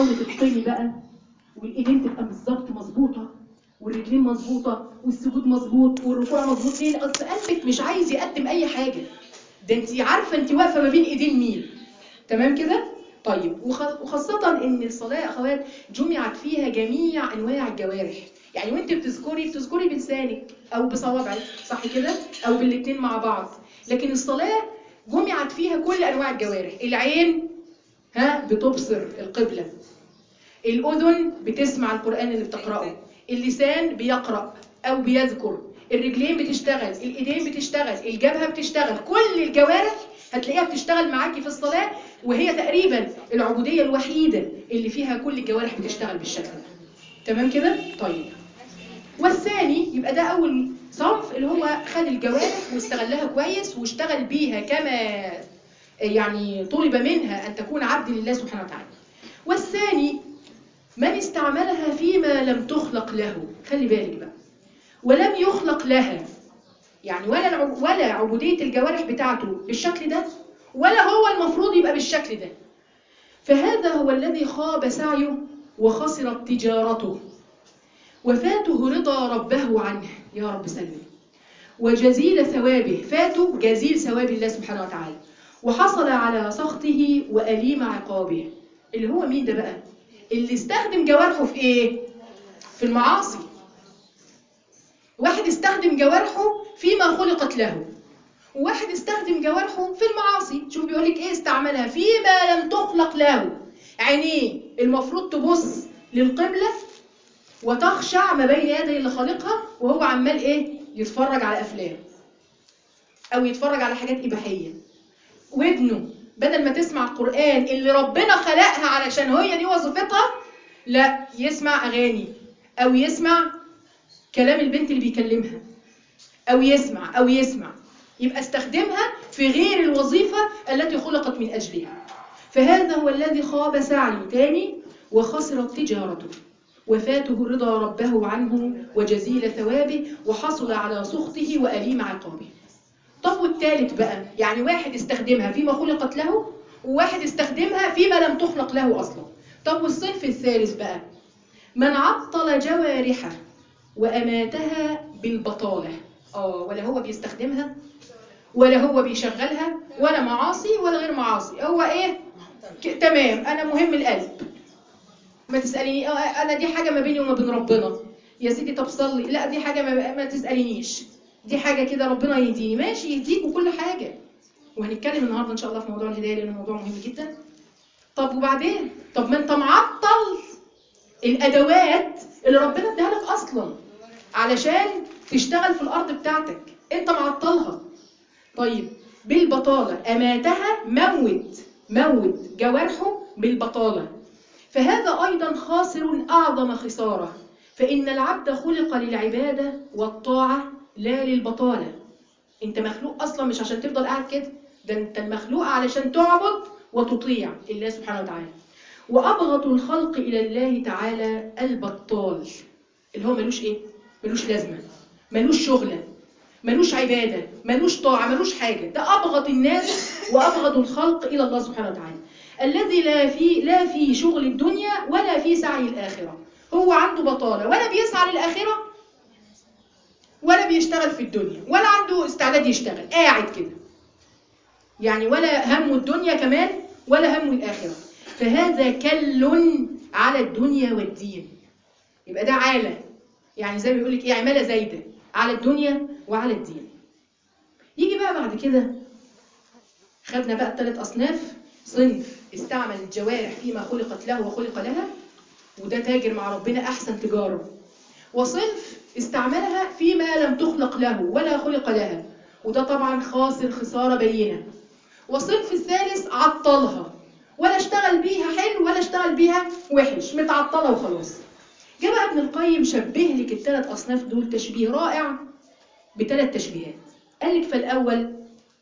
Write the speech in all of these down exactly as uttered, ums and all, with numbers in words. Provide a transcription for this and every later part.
تحاولي تتقني بقى، والايدين تبقى بالظبط مظبوطه، والرجلين مظبوطه، والسجود مظبوط، والركوع مظبوط. ليه؟ اصل قلبك مش عايز يقدم اي حاجه، ده انت عارفه انت واقفه ما بين ايدين مين. تمام كده؟ طيب، وخاصه ان الصلاه يا اخوات جمعت فيها جميع انواع الجوارح. يعني وانت بتذكري بتذكري بلسانك او بصوابعك، صح كده؟ او بالاثنين مع بعض. لكن الصلاه جمعت فيها كل انواع الجوارح. العين ها بتبصر القبله، الاذن بتسمع القران اللي بتقراه، اللسان بيقرا او بيذكر، الرجلين بتشتغل، الايدين بتشتغل، الجبهه بتشتغل، كل الجوارح هتلاقيها بتشتغل معاكي في الصلاه. وهي تقريبا العبوديه الوحيده اللي فيها كل الجوارح بتشتغل بالشكل ده. تمام كده؟ طيب، والثاني يبقى ده اول صنف اللي هو خد الجوارح واستغلها كويس واشتغل بيها كما يعني طلب منها ان تكون عبد لله سبحانه وتعالى. والثاني من استعملها فيما لم تخلق له. خلي بالك بقى، ولم يخلق لها، يعني ولا ولا عبوديه الجوارح بتاعته بالشكل ده، ولا هو المفروض يبقى بالشكل ده. فهذا هو الذي خاب سعيه وخسرت تجارته وفاته رضا ربه عنه، يا رب سلم، وجزيل ثوابه، فاته جزيل ثواب الله سبحانه وتعالى، وحصل على سخطه وأليم عقابه. اللي هو مين ده بقى؟ اللي استخدم جوارحه في ايه؟ في المعاصي. واحد استخدم جوارحه فيما خلقت له، وواحد استخدم جوارحه في المعاصي. شوف بيقولك ايه؟ استعملها فيما لم تخلق له. عينيه المفروض تبص للقبلة وتخشع ما بين يدي اللي خالقها، وهو عمال ايه؟ يتفرج على افلام او يتفرج على حاجات اباحيه. ودنه بدل ما تسمع القران اللي ربنا خلقها علشان هي دي وظيفتها، لا، يسمع اغاني او يسمع كلام البنت اللي بيكلمها، او يسمع او يسمع يبقى استخدمها في غير الوظيفه التي خلقت من اجلها. فهذا هو الذي خاب سعيه تاني وخسرت تجارته وفاته رضا ربه عنه وجزيل ثوابه وحصل على سخطه وأليم عقابه. طب والثالث بقى، يعني واحد استخدمها فيما خلقت له، وواحد استخدمها فيما لم تخلق له أصلا. طب والصنف الثالث بقى، من عطل جوارحه وأماتها بالبطالة. آه ولا هو بيستخدمها ولا هو بيشغلها، ولا معاصي ولا غير معاصي، هو إيه؟ تمام، أنا مهم القلب، ما تسأليني أنا دي حاجة ما بيني وما بين ربنا يا سيدي. طب صلي، لا دي حاجة ما, ما تسألينيش، دي حاجة كده ربنا يهديني. ماشي، يهديك وكل حاجة، وهنتكلم النهاردة إن شاء الله في موضوع الهداية لأنه موضوع مهم جدا. طب وبعدين؟ طب ما أنت معطل الأدوات اللي ربنا اداها لك أصلا علشان تشتغل في الأرض بتاعتك، أنت معطلها. طيب بالبطالة، أماتها، موت موت جوارحه بالبطالة. فهذا أيضا خاسر أعظم خسارة، فإن العبد خلق للعبادة والطاعة لا للبطالة. أنت مخلوق أصلا مش عشان تفضل قاعد كده، ده أنت المخلوق علشان تعبد وتطيع الله سبحانه وتعالى. وأبغض الخلق إلى الله تعالى البطال، اللي هو ملوش إيه؟ ملوش لازمة، ملوش شغلة، ملوش عبادة، ملوش طاعة، ملوش حاجة. ده أبغض الناس وأبغض الخلق إلى الله سبحانه وتعالى، الذي لا في لا في شغل الدنيا ولا في سعي الآخرة. هو عنده بطالة، ولا بيسعى للآخرة ولا بيشتغل في الدنيا، ولا عنده استعداد يشتغل، قاعد كده يعني، ولا هم الدنيا كمان ولا هم الآخرة. فهذا كل على الدنيا والدين. يبقى ده عالة، يعني زي ما بيقول لك ايه، عمالة زايدة على الدنيا وعلى الدين. يجي بقى بعد كده، خدنا بقى الثلاث أصناف. صنف استعمل الجوارح فيما خلقت له وخلق لها، وده تاجر مع ربنا أحسن تجارة. وصنف استعملها فيما لم تخلق له ولا خلق لها، وده طبعا خاسر خسارة بينة. وصنف الثالث عطلها، ولا اشتغل بيها حلو ولا اشتغل بيها وحش، متعطلة وخلاص. جاء بقى ابن القيم شبه لك الثلاث أصناف دول تشبيه رائع بثلاث تشبيهات. قال لك فالأول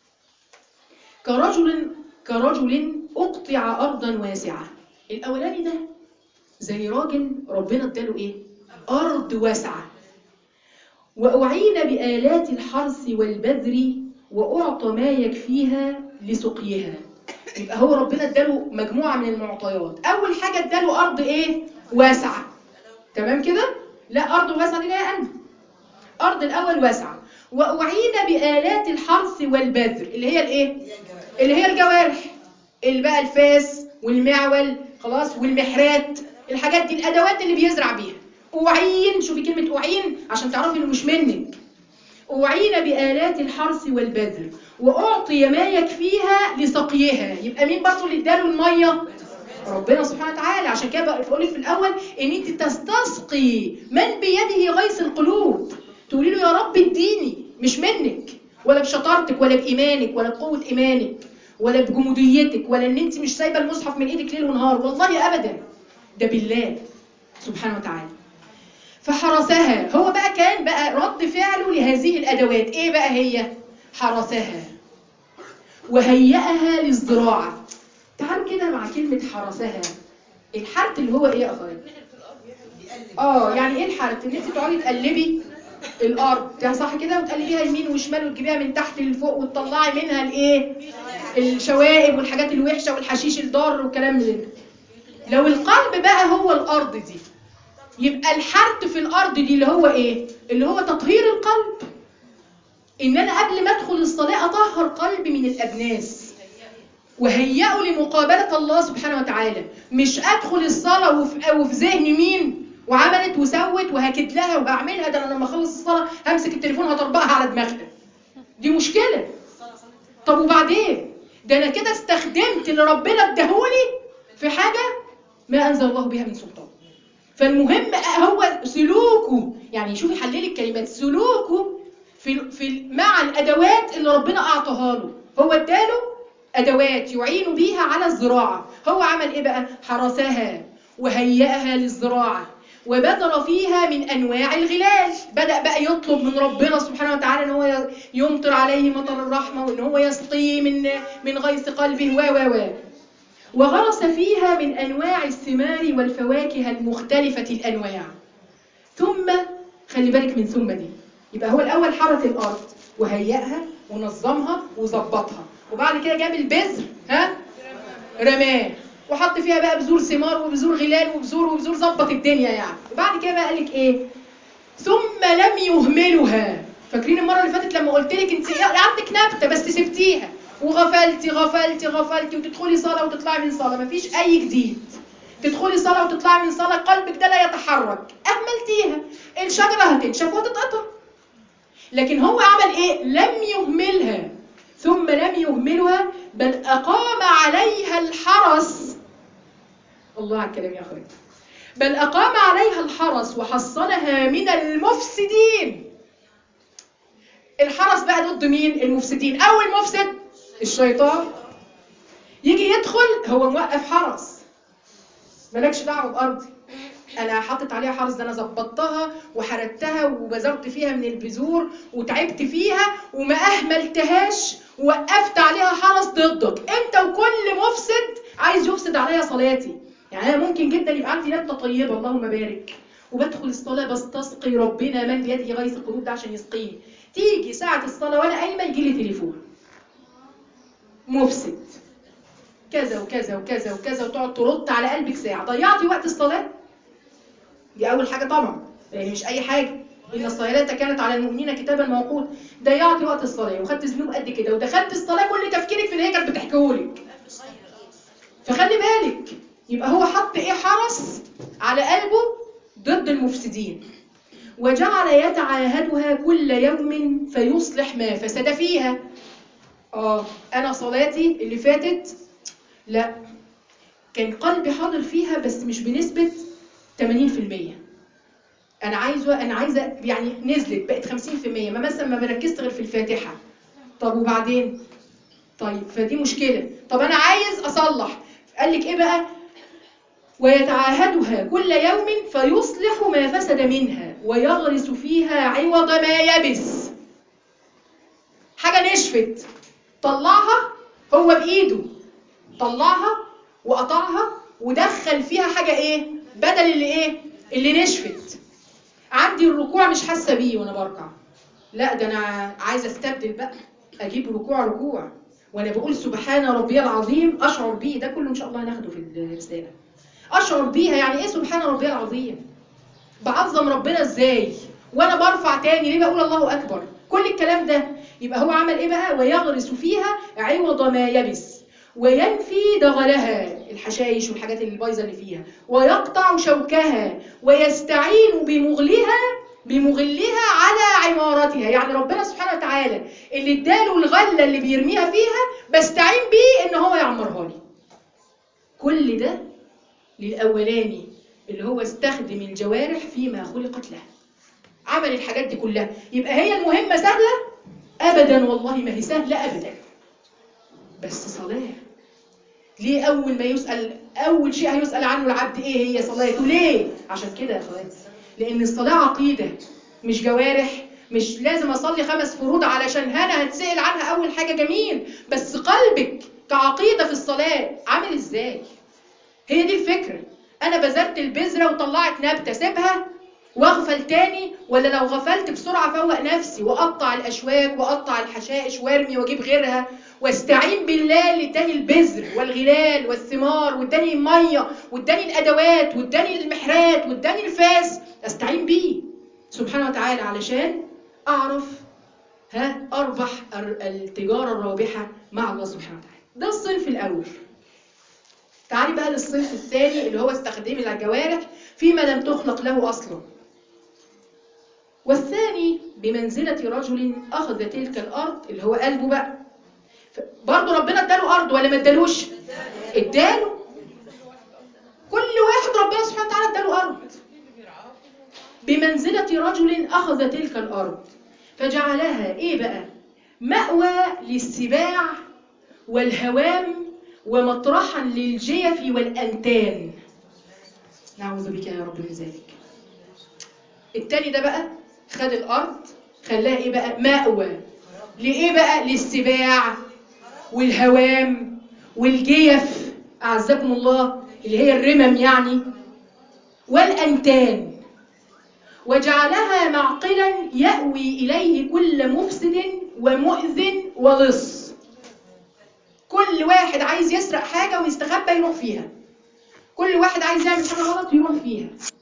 كرجل كرجل أقطع أرضا واسعة. الأولاني ده زي راجل ربنا اداله إيه؟ أرض واسعة، وأعين بآلات الحرث والبذر، وأعطى ما يكفيها لسقيها. يبقى هو ربنا اداله مجموعه من المعطيات. اول حاجه اداله ارض ايه؟ واسعه. تمام كده؟ لا، ارض واسعه دي جايه انا. ارض الاول واسعه، واعين بالات الحرث والبذر اللي هي الايه؟ اللي هي الجوارح، اللي بقى الفاس والمعول خلاص والمحرات، الحاجات دي الادوات اللي بيزرع بيها. اعين، شوفي كلمه اعين عشان تعرفي انه مش منك. أعين بآلات الحرث والبذر وأعطي ما يكفيها لسقيها. يبقى مين برضو اللي اداله المية؟ ربنا سبحانه وتعالى. عشان كده بقول لك في الأول إن أنت تستسقي من بيده غيث القلوب، تقولي له يا رب اديني، مش منك ولا بشطارتك ولا بإيمانك ولا بقوة إيمانك ولا بجموديتك ولا إن أنت مش سايبة المصحف من إيدك ليل ونهار، والله أبدا، ده بالله سبحانه وتعالى. فحرسها، هو بقى كان بقى رد فعله لهذه الأدوات إيه بقى هي؟ حرسها وهيئها للزراعة. تعالوا كده مع كلمة حرسها. الحرث اللي هو إيه يا أخوات؟ آه يعني إيه الحرث؟ إن أنت تقعدي تقلبي الأرض صح كده، وتقلبيها يمين وشمال وتجيبيها من تحت لفوق وتطلعي منها الإيه؟ الشوائب والحاجات الوحشة والحشيش الضار والكلام من ده. لو القلب بقى هو الأرض دي، يبقى الحرث في الأرض دي اللي هو إيه؟ اللي هو تطهير القلب. إن أنا قبل ما أدخل الصلاة أطهر قلبي من الأدناس وهيئه لمقابلة الله سبحانه وتعالى. مش أدخل الصلاة وفي, وفي ذهني مين وعملت وسوت وهكد لها وهعملها، ده أنا لما أخلص الصلاة همسك التليفون هطربقها على دماغها. دي مشكلة. طب وبعدين؟ ده أنا كده استخدمت اللي ربنا اداهولي في حاجة ما أنزل الله بها من سلطان. فالمهم هو سلوكه، يعني شوفي حللي الكلمات، سلوكه في في مع الادوات اللي ربنا اعطاها له. هو اداله ادوات يعين بيها على الزراعه، هو عمل ايه بقى؟ حرسها وهيئها للزراعه وبذر فيها من انواع الغلال. بدا بقى يطلب من ربنا سبحانه وتعالى ان هو يمطر عليه مطر الرحمه وان هو يسقيه من من غيث قلبه و و و وغرس فيها من أنواع الثمار والفواكه المختلفة الأنواع. ثم خلي بالك من ثم دي، يبقى هو الأول حرث الأرض وهيئها ونظمها وظبطها، وبعد كده جاب البذر ها رماه وحط فيها بقى بذور ثمار وبذور غلال وبذور وبذور، ظبط الدنيا يعني. وبعد كده بقى قال لك ايه؟ ثم لم يهملها. فاكرين المره اللي فاتت لما قلت لك انت عندك نبته بس سبتيها وغفلتي غفلتي غفلتي وتدخلي صلاه وتطلعي من صلاه، مفيش اي جديد. تدخلي صلاه وتطلعي من صلاه قلبك ده لا يتحرك، اهملتيها، الشجره هتنشف وتتقطع. لكن هو عمل ايه؟ لم يهملها. ثم لم يهملها بل اقام عليها الحرس. الله على الكلام يا اخواتي. بل أقام عليها الحرس وحصنها من المفسدين. الحرس بقى ضد مين؟ المفسدين. أول مفسد الشيطان يجي يدخل، هو موقف حرس، مالكش دعوة بأرضي، أنا حطت عليها حرس، ده أنا ظبطتها وحردتها وبذرت فيها من البذور وتعبت فيها وما أهملتهاش ووقفت عليها حرس ضدك أنت. وكل مفسد عايز يفسد عليا صلاتي. يعني أنا ممكن جدا يبقى عندي نبتة طيبة اللهم بارك وبدخل الصلاة بستسقي ربنا من بيده غيث القلوب ده عشان يسقيني، تيجي ساعة الصلاة وأنا قايمة يجي لي تليفون مفسد كذا وكذا وكذا وكذا وتقعد ترد على قلبك ساعة. ضيعتي وقت الصلاة. دي أول حاجة طبعا، يعني مش أي حاجة. إن الصلاة كانت على المؤمنين كتابا موقوتا. ضيعتي وقت الصلاة وخدت ذنوب قد كده ودخلت الصلاة كل تفكيرك في اللي هي كانت بتحكيهولك. فخلي بالك، يبقى هو حط إيه؟ حرس على قلبه ضد المفسدين. وجعل يتعاهدها كل يوم فيصلح ما فسد فيها. آه أنا صلاتي اللي فاتت لا كان قلبي حاضر فيها بس مش بنسبة ثمانين بالمية. أنا عايزة أنا عايزة يعني نزلت بقت خمسين بالمية، ما مثلا ما بركزت غير في الفاتحة. طب وبعدين؟ طيب فدي مشكلة. طب أنا عايز أصلح. قال لك إيه بقى؟ ويتعاهدها كل يوم فيصلح ما فسد منها ويغرس فيها عوض ما يبس. حاجة نشفت طلعها هو بإيده، طلعها وقطعها ودخل فيها حاجة إيه؟ بدل اللي إيه؟ اللي نشفت. عندي الركوع مش حاسة بيه وأنا بركع، لا ده أنا عايزة استبدل بقى، أجيب ركوع ركوع وانا بقول سبحان ربي العظيم اشعر بيه، ده كله ان شاء الله هناخده في الرساله. اشعر بيها يعني ايه سبحان ربي العظيم؟ بعظم ربنا ازاي وانا برفع تاني؟ ليه بقول الله اكبر؟ كل الكلام ده يبقى هو عمل ايه بقى؟ ويغرس فيها عوض ما يبس، وينفي دغلها، الحشائش والحاجات اللي بايظه اللي فيها، ويقطع شوكها، ويستعين بمغلها بمغلها على عمارتها. يعني ربنا سبحانه وتعالى اللي اداله الغله اللي بيرميها فيها بستعين بيه ان هو يعمرها لي. كل ده للاولاني اللي هو استخدم الجوارح فيما خلقت له، عمل الحاجات دي كلها. يبقى هي المهمه سهله؟ ابدا والله ما هي سهله ابدا، بس صلاه. ليه اول ما يسال اول شيء هيسال عنه العبد ايه؟ هي صلاته. ليه؟ عشان كده يا اخواتي، لان الصلاه عقيده مش جوارح. مش لازم اصلي خمس فروض علشان هنا هتسال عنها اول حاجه، جميل، بس قلبك كعقيده في الصلاه عامل ازاي؟ هي دي الفكره. انا بذرت البذره وطلعت نبته، سيبها واغفل تاني؟ ولا لو غفلت بسرعه فوق نفسي واقطع الاشواك واقطع الحشائش وارمي واجيب غيرها، واستعين بالله اللي اداني البذر والغلال والثمار واداني الميه واداني الادوات واداني المحرات واداني الفاس، استعين بيه سبحانه وتعالى علشان اعرف ها اربح التجاره الرابحه مع الله سبحانه وتعالى. ده الصنف الاول. تعالي بقى للصنف الثاني اللي هو استخدام الجوارح فيما لم تخلق له اصلا. والثاني بمنزلة رجل أخذ تلك الأرض، اللي هو قلبه بقى. برضه ربنا اداله أرض ولا ما ادالوش؟ اداله. كل واحد ربنا سبحانه وتعالى اداله أرض. بمنزلة رجل أخذ تلك الأرض فجعلها إيه بقى؟ مأوى للسباع والهوام ومطرحا للجيف والأنتان. نعوذ بك يا رب من ذلك. التاني ده بقى خد الأرض خلاها إيه بقى؟ مأوى. لإيه بقى؟ للسباع والهوام والجيف، أعزكم الله، اللي هي الرمم يعني، والأنتان. وجعلها معقلا يأوي إليه كل مفسد ومؤذن ولص. كل واحد عايز يسرق حاجة ويستخبى يروح فيها، كل واحد عايز يعمل حاجة غلط يروح فيها.